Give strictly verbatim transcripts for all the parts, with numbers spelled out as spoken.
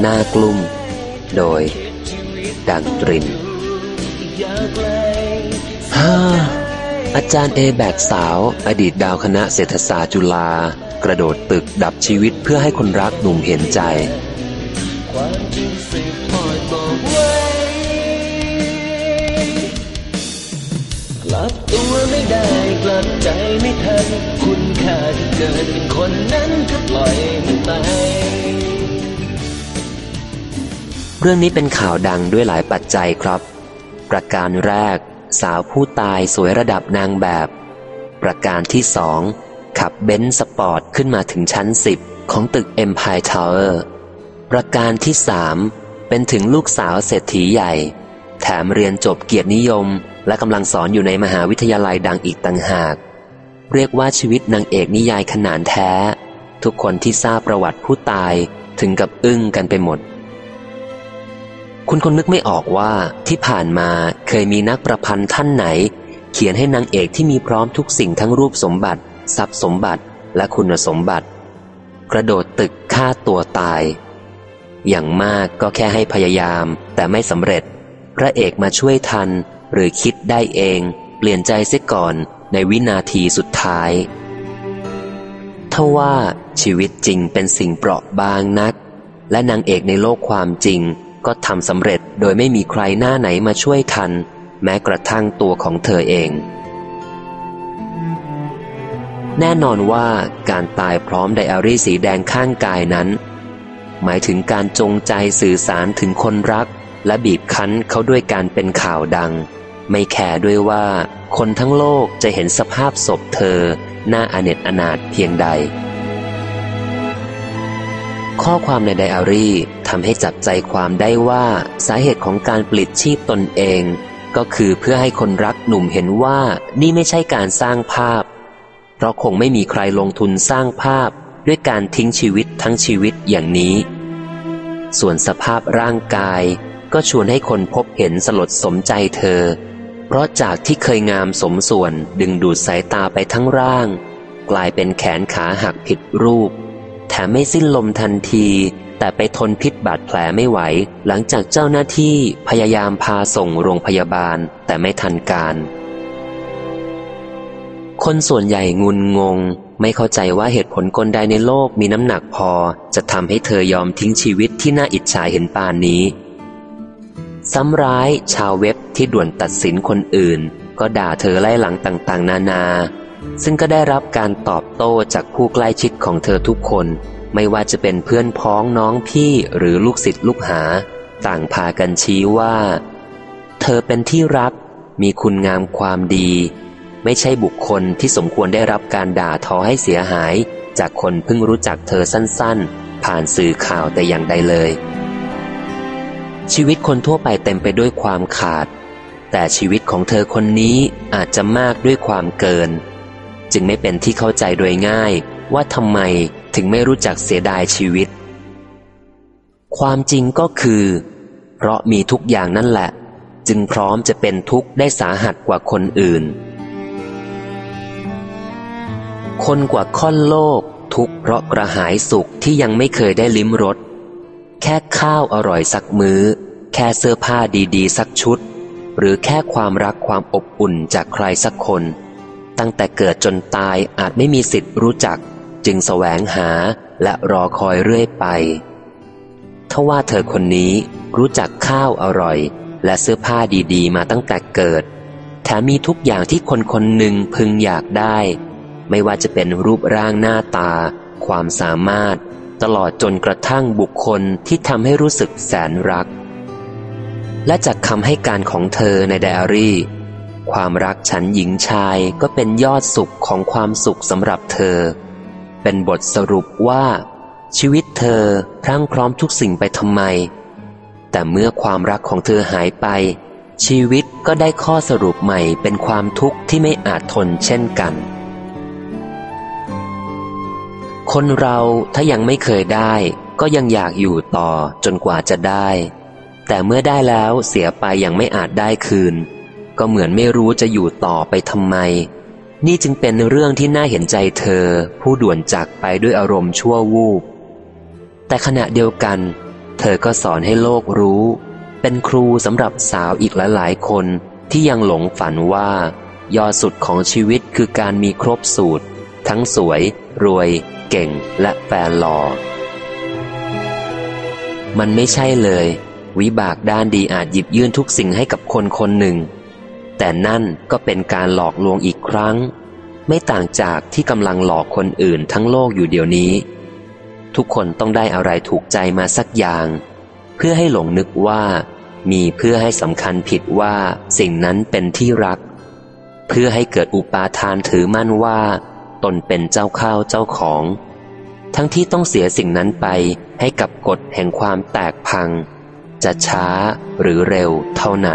น่ากลุ้มโดยดังตรินฮ่าอาจารย์เอแบกสาวอดีตดาวคณะเศรษฐศาสตร์จุฬากระโดดตึกดับชีวิตเพื่อให้คนรักหนุ่มเห็นใจกลับตัวไม่ได้กลับใจไม่ทันคุณค่าที่เกิดเป็นคนนั้นก็ปล่อยมันไปเรื่องนี้เป็นข่าวดังด้วยหลายปัจจัยครับประการแรกสาวผู้ตายสวยระดับนางแบบประการที่สองขับเบนซ์สปอร์ตขึ้นมาถึงชั้นสิบของตึก Empire Tower ประการที่สามเป็นถึงลูกสาวเศรษฐีใหญ่แถมเรียนจบเกียรตินิยมและกำลังสอนอยู่ในมหาวิทยาลัยดังอีกต่างหากเรียกว่าชีวิตนางเอกนิยายขนานแท้ทุกคนที่ทราบประวัติผู้ตายถึงกับอึ้งกันไปหมดคุณคงนึกไม่ออกว่าที่ผ่านมาเคยมีนักประพันธ์ท่านไหนเขียนให้นางเอกที่มีพร้อมทุกสิ่งทั้งรูปสมบัติทรัพย์สมบัติและคุณสมบัติกระโดดตึกฆ่าตัวตายอย่างมากก็แค่ให้พยายามแต่ไม่สำเร็จพระเอกมาช่วยทันหรือคิดได้เองเปลี่ยนใจเสียก่อนในวินาทีสุดท้ายทว่าชีวิตจริงเป็นสิ่งเปราะบางนักและนางเอกในโลกความจริงก็ทำสำเร็จโดยไม่มีใครหน้าไหนมาช่วยทันแม้กระทั่งตัวของเธอเองแน่นอนว่าการตายพร้อมไดอารี่สีแดงข้างกายนั้นหมายถึงการจงใจสื่อสารถึงคนรักและบีบคั้นเขาด้วยการเป็นข่าวดังไม่แคร์ด้วยว่าคนทั้งโลกจะเห็นสภาพศพเธอน่าอเนจอนาถเพียงใดข้อความในไดอารี่ทำให้จับใจความได้ว่าสาเหตุของการปลิดชีพตนเองก็คือเพื่อให้คนรักหนุ่มเห็นว่านี่ไม่ใช่การสร้างภาพเพราะคงไม่มีใครลงทุนสร้างภาพด้วยการทิ้งชีวิตทั้งชีวิตอย่างนี้ส่วนสภาพร่างกายก็ชวนให้คนพบเห็นสลดสมใจเธอเพราะจากที่เคยงามสมส่วนดึงดูดสายตาไปทั้งร่างกลายเป็นแขนขาหักผิดรูปแถมไม่สิ้นลมทันทีแต่ไปทนพิษบาดแผลไม่ไหวหลังจากเจ้าหน้าที่พยายามพาส่งโรงพยาบาลแต่ไม่ทันการคนส่วนใหญ่งุนงงไม่เข้าใจว่าเหตุผลกลใดในโลกมีน้ำหนักพอจะทำให้เธอยอมทิ้งชีวิตที่น่าอิจฉาเห็นปานนี้ซ้ำร้ายชาวเว็บที่ด่วนตัดสินคนอื่นก็ด่าเธอไล่หลังต่างๆนานาซึ่งก็ได้รับการตอบโต้จากผู้ใกล้ชิดของเธอทุกคนไม่ว่าจะเป็นเพื่อนพ้องน้องพี่หรือลูกศิษย์ลูกหาต่างพากันชี้ว่าเธอเป็นที่รักมีคุณงามความดีไม่ใช่บุคคลที่สมควรได้รับการด่าทอให้เสียหายจากคนเพิ่งรู้จักเธอสั้นๆผ่านสื่อข่าวแต่อย่างใดเลยชีวิตคนทั่วไปเต็มไปด้วยความขาดแต่ชีวิตของเธอคนนี้อาจจะมากด้วยความเกินจึงไม่เป็นที่เข้าใจโดยง่ายว่าทำไมถึงไม่รู้จักเสียดายชีวิตความจริงก็คือเพราะมีทุกอย่างนั่นแหละจึงพร้อมจะเป็นทุกข์ได้สาหัสกว่าคนอื่นคนกว่าค่อนโลกทุกข์เพราะกระหายสุขที่ยังไม่เคยได้ลิ้มรสแค่ข้าวอร่อยสักมื้อแค่เสื้อผ้าดีๆสักชุดหรือแค่ความรักความอบอุ่นจากใครสักคนตั้งแต่เกิดจนตายอาจไม่มีสิทธิ์รู้จักจึงแสวงหาและรอคอยเรื่อยไปทว่าเธอคนนี้รู้จักข้าวอร่อยและเสื้อผ้าดีๆมาตั้งแต่เกิดแถมมีทุกอย่างที่คนคนหนึ่งพึงอยากได้ไม่ว่าจะเป็นรูปร่างหน้าตาความสามารถตลอดจนกระทั่งบุคคลที่ทำให้รู้สึกแสนรักและจากคำให้การของเธอในไดอารี่ความรักฉันหญิงชายก็เป็นยอดสุขของความสุขสำหรับเธอเป็นบทสรุปว่าชีวิตเธอพรั่งพร้อมทุกสิ่งไปทำไมแต่เมื่อความรักของเธอหายไปชีวิตก็ได้ข้อสรุปใหม่เป็นความทุกข์ที่ไม่อาจทนเช่นกันคนเราถ้ายังไม่เคยได้ก็ยังอยากอยู่ต่อจนกว่าจะได้แต่เมื่อได้แล้วเสียไปอย่างไม่อาจได้คืนก็เหมือนไม่รู้จะอยู่ต่อไปทำไมนี่จึงเป็นเรื่องที่น่าเห็นใจเธอผู้ด่วนจากไปด้วยอารมณ์ชั่ววูบแต่ขณะเดียวกันเเธอก็สอนให้โลกรู้เป็นครูสำหรับสาวอีกหลายๆคนที่ยังหลงฝันว่ายอดสุดของชีวิตคือการมีครบสูตรทั้งสวยรวยเก่งและแฟนหล่อมันไม่ใช่เลยวิบากด้านดีอาจหยิบยื่นทุกสิ่งให้กับคนคนหนึ่งแต่นั่นก็เป็นการหลอกลวงอีกครั้งไม่ต่างจากที่กำลังหลอกคนอื่นทั้งโลกอยู่เดี๋ยวนี้ทุกคนต้องได้อะไรถูกใจมาสักอย่างเพื่อให้หลงนึกว่ามีเพื่อให้สำคัญผิดว่าสิ่งนั้นเป็นที่รักเพื่อให้เกิดอุปาทานถือมั่นว่าตนเป็นเจ้าข้าวเจ้าของทั้งที่ต้องเสียสิ่งนั้นไปให้กับกฎแห่งความแตกพังจะช้าหรือเร็วเท่านั้น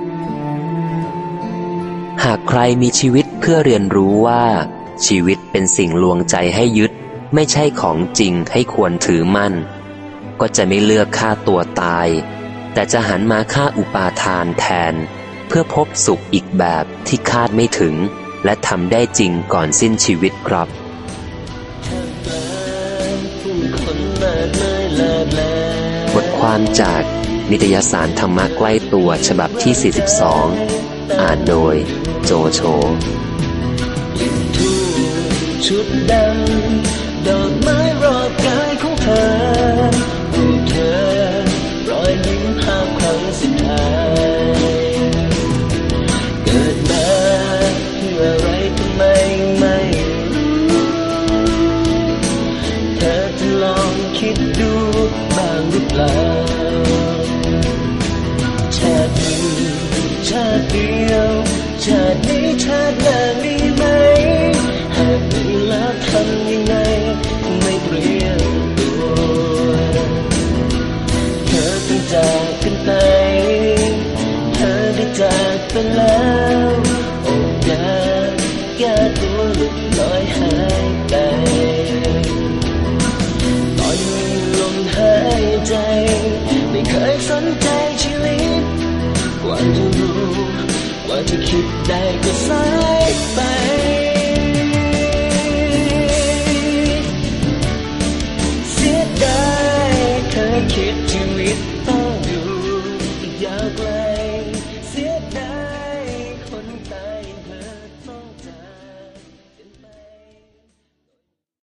หากใครมีชีวิตเพื่อเรียนรู้ว่าชีวิตเป็นสิ่งลวงใจให้ยึดไม่ใช่ของจริงให้ควรถือมั่นก็จะไม่เลือกฆ่าตัวตายแต่จะหันมาฆ่าอุปาทานแทนเพื่อพบสุขอีกแบบที่คาดไม่ถึงและทำได้จริงก่อนสิ้นชีวิตครับบทความจากนิตยสารธรรมะใกล้ตัวฉบับที่ สี่สิบสอง อ่านโดยโจโฉชุดดำดอกไม้รอบกายของเธอรูปเธอรอยยิ้มภาพครั้งสุดท้ายเกิดมาเพื่ออะไรทำไมไม่รู้เธอจะลองคิดดูบ้างหรือเปล่าชาติหนึ่งชาติเดียวชาตินี้ชาติหน้ามีไหมหากมีแล้วทำยังไงไม่เปลี่ยนตัวเธอต้องจากกันไปเธอได้จากไปแล้วโอ้ยากแก้ตัวหลุดลอยหายไปตอนมีลมหายใจไม่เคยสนใจชีวิตกว่าจะรู้กว่าจะคิดได้ก็สายไปเสียดายเคยคิดชีวิตต่อ